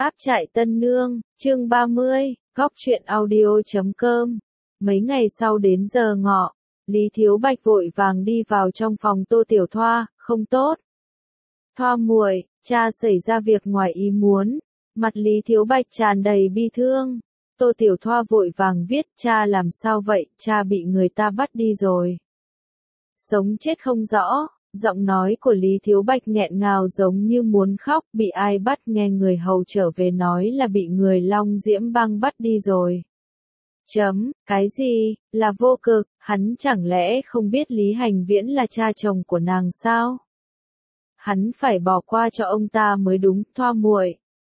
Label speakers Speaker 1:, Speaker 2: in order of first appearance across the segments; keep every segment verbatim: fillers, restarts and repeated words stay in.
Speaker 1: Áp trại Tân Nương, chương ba mươi, góc truyện audio.com. Mấy ngày sau đến giờ ngọ, Lý Thiếu Bạch vội vàng đi vào trong phòng Tô Tiểu Thoa, không tốt. Thoa muội, cha xảy ra việc ngoài ý muốn. Mặt Lý Thiếu Bạch tràn đầy bi thương. Tô Tiểu Thoa vội vàng viết, cha làm sao vậy, cha bị người ta bắt đi rồi. Sống chết không rõ. Giọng nói của Lý Thiếu Bạch nghẹn ngào giống như muốn khóc, bị ai bắt, nghe người hầu trở về nói là bị người Long Diễm Bang bắt đi rồi. Chấm, cái gì, là Vô Cực, hắn chẳng lẽ không biết Lý Hành Viễn là cha chồng của nàng sao? Hắn phải bỏ qua cho ông ta mới đúng, Thoa muội.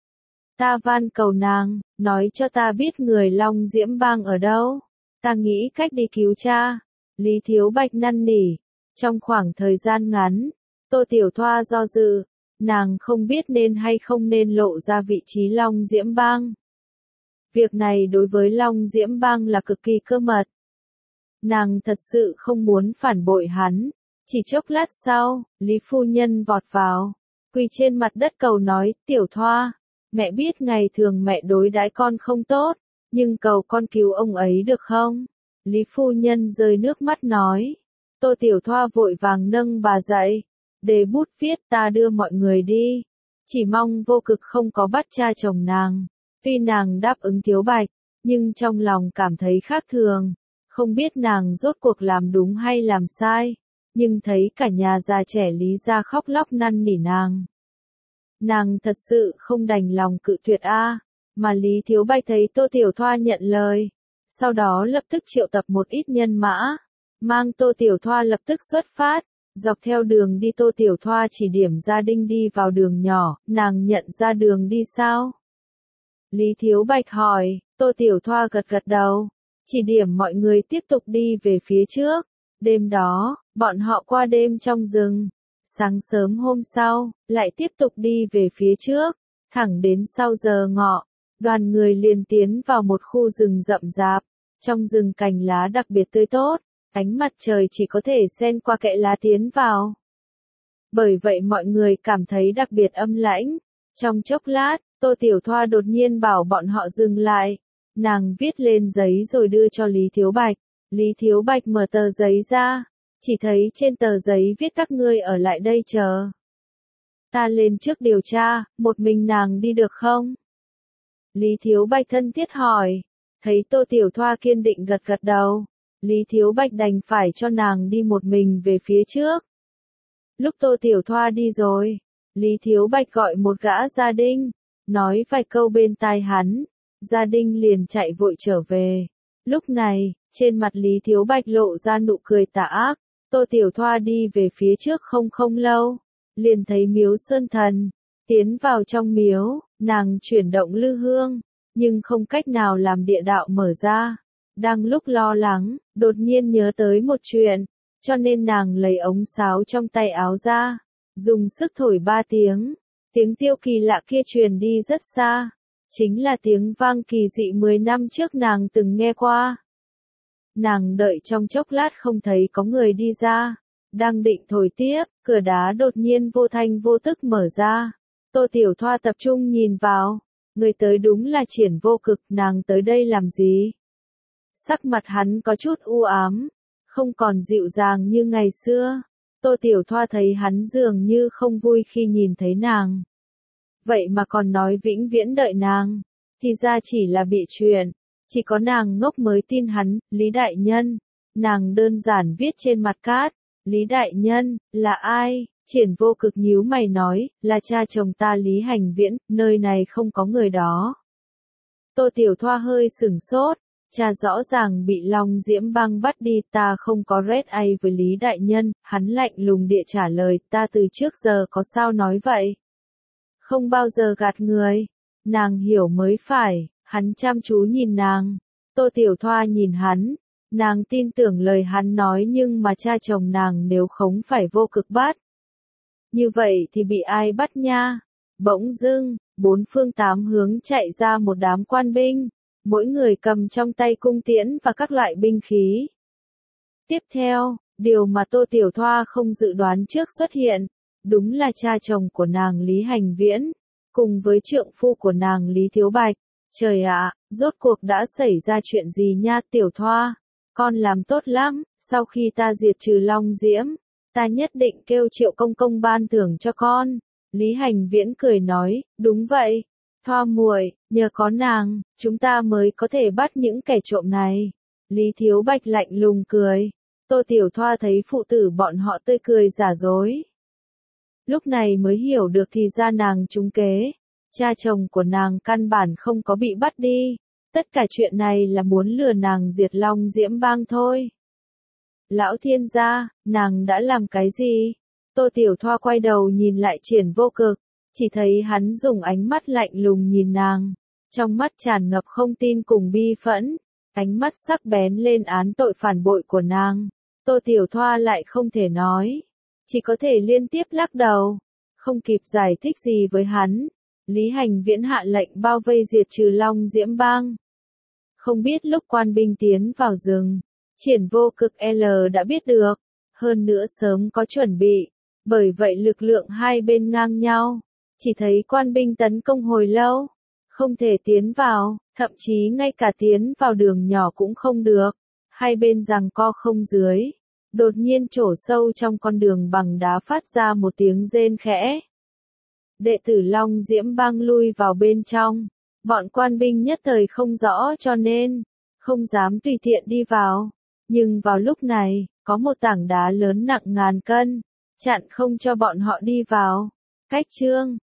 Speaker 1: Ta van cầu nàng, nói cho ta biết người Long Diễm Bang ở đâu, ta nghĩ cách đi cứu cha. Lý Thiếu Bạch năn nỉ. Trong khoảng thời gian ngắn, Tô Tiểu Thoa do dự, nàng không biết nên hay không nên lộ ra vị trí Long Diễm Bang. Việc này đối với Long Diễm Bang là cực kỳ cơ mật. Nàng thật sự không muốn phản bội hắn. Chỉ chốc lát sau, Lý Phu Nhân vọt vào, quỳ trên mặt đất cầu nói, Tiểu Thoa, mẹ biết ngày thường mẹ đối đãi con không tốt, nhưng cầu con cứu ông ấy được không? Lý Phu Nhân rơi nước mắt nói. Tô Tiểu Thoa vội vàng nâng bà dậy, để bút viết, ta đưa mọi người đi, chỉ mong Vô Cực không có bắt cha chồng nàng. Tuy nàng đáp ứng Thiếu Bạch, nhưng trong lòng cảm thấy khác thường, không biết nàng rốt cuộc làm đúng hay làm sai, nhưng thấy cả nhà già trẻ Lý gia khóc lóc năn nỉ nàng. Nàng thật sự không đành lòng cự tuyệt a, mà Lý Thiếu Bạch thấy Tô Tiểu Thoa nhận lời, sau đó lập tức triệu tập một ít nhân mã. Mang Tô Tiểu Thoa lập tức xuất phát, dọc theo đường đi Tô Tiểu Thoa chỉ điểm gia đình đi vào đường nhỏ, nàng nhận ra đường đi sao? Lý Thiếu Bạch hỏi, Tô Tiểu Thoa gật gật đầu, chỉ điểm mọi người tiếp tục đi về phía trước. Đêm đó, bọn họ qua đêm trong rừng, sáng sớm hôm sau, lại tiếp tục đi về phía trước, thẳng đến sau giờ ngọ, đoàn người liền tiến vào một khu rừng rậm rạp, trong rừng cành lá đặc biệt tươi tốt. Ánh mặt trời chỉ có thể xen qua kẽ lá tiến vào. Bởi vậy mọi người cảm thấy đặc biệt âm lãnh. Trong chốc lát, Tô Tiểu Thoa đột nhiên bảo bọn họ dừng lại. Nàng viết lên giấy rồi đưa cho Lý Thiếu Bạch. Lý Thiếu Bạch mở tờ giấy ra. Chỉ thấy trên tờ giấy viết các ngươi ở lại đây chờ. Ta lên trước điều tra, một mình nàng đi được không? Lý Thiếu Bạch thân thiết hỏi. Thấy Tô Tiểu Thoa kiên định gật gật đầu. Lý Thiếu Bạch đành phải cho nàng đi một mình về phía trước. Lúc Tô Tiểu Thoa đi rồi, Lý Thiếu Bạch gọi một gã gia đình, nói vài câu bên tai hắn, gia đình liền chạy vội trở về. Lúc này, trên mặt Lý Thiếu Bạch lộ ra nụ cười tà ác, Tô Tiểu Thoa đi về phía trước không không lâu, liền thấy miếu Sơn Thần, tiến vào trong miếu, nàng chuyển động lư hương, nhưng không cách nào làm địa đạo mở ra. Đang lúc lo lắng, đột nhiên nhớ tới một chuyện, cho nên nàng lấy ống sáo trong tay áo ra, dùng sức thổi ba tiếng, tiếng tiêu kỳ lạ kia truyền đi rất xa, chính là tiếng vang kỳ dị mười năm trước nàng từng nghe qua. Nàng đợi trong chốc lát không thấy có người đi ra, đang định thổi tiếp, cửa đá đột nhiên vô thanh vô tức mở ra. Tô Tiểu Thoa tập trung nhìn vào, người tới đúng là Triển Vô Cực, nàng tới đây làm gì? Sắc mặt hắn có chút u ám, không còn dịu dàng như ngày xưa. Tô Tiểu Thoa thấy hắn dường như không vui khi nhìn thấy nàng. Vậy mà còn nói vĩnh viễn đợi nàng, thì ra chỉ là bị chuyện. Chỉ có nàng ngốc mới tin hắn. Lý Đại Nhân, nàng đơn giản viết trên mặt cát. Lý Đại Nhân, là ai? Triển Vô Cực nhíu mày nói, là cha chồng ta Lý Hành Viễn, nơi này không có người đó. Tô Tiểu Thoa hơi sửng sốt. Cha rõ ràng bị Long Diễm Bang bắt đi, ta không có red ai với Lý Đại Nhân, hắn lạnh lùng địa trả lời, ta từ trước giờ có sao nói vậy? Không bao giờ gạt người, nàng hiểu mới phải, hắn chăm chú nhìn nàng, Tô Tiểu Thoa nhìn hắn, nàng tin tưởng lời hắn nói nhưng mà cha chồng nàng nếu không phải Vô Cực bắt. Như vậy thì bị ai bắt nha? Bỗng dưng, bốn phương tám hướng chạy ra một đám quan binh. Mỗi người cầm trong tay cung tiễn và các loại binh khí. Tiếp theo, điều mà Tô Tiểu Thoa không dự đoán trước xuất hiện, đúng là cha chồng của nàng Lý Hành Viễn. cùng với trượng phu của nàng Lý Thiếu Bạch. Trời ạ, rốt cuộc đã xảy ra chuyện gì nha Tiểu Thoa? Con làm tốt lắm, sau khi ta diệt trừ Long Diễm, ta nhất định kêu Triệu công công ban thưởng cho con. Lý Hành Viễn cười nói, đúng vậy, Thoa muội, nhờ có nàng, chúng ta mới có thể bắt những kẻ trộm này. Lý Thiếu Bạch lạnh lùng cười. Tô Tiểu Thoa thấy phụ tử bọn họ tươi cười giả dối. Lúc này mới hiểu được thì ra nàng trúng kế. Cha chồng của nàng căn bản không có bị bắt đi. Tất cả chuyện này là muốn lừa nàng diệt Long Diễm Bang thôi. Lão thiên gia, nàng đã làm cái gì? Tô Tiểu Thoa quay đầu nhìn lại Triển Vô Cực, chỉ thấy hắn dùng ánh mắt lạnh lùng nhìn nàng, trong mắt tràn ngập không tin cùng bi phẫn, ánh mắt sắc bén lên án tội phản bội của nàng. Tô Tiểu Thoa lại không thể nói, chỉ có thể liên tiếp lắc đầu, không kịp giải thích gì với hắn. Lý Hành Viễn hạ lệnh bao vây diệt trừ Long Diễm Bang. Không biết lúc quan binh tiến vào rừng, Triển Vô Cực L đã biết được, hơn nữa sớm có chuẩn bị, bởi vậy lực lượng hai bên ngang nhau, chỉ thấy quan binh tấn công hồi lâu, không thể tiến vào, thậm chí ngay cả tiến vào đường nhỏ cũng không được, hai bên giằng co không dưới, đột nhiên trổ sâu trong con đường bằng đá phát ra một tiếng rên khẽ. Đệ tử Long Diễm Bang lui vào bên trong, bọn quan binh nhất thời không rõ cho nên, không dám tùy tiện đi vào, nhưng vào lúc này, có một tảng đá lớn nặng ngàn cân, chặn không cho bọn họ đi vào. Cách chương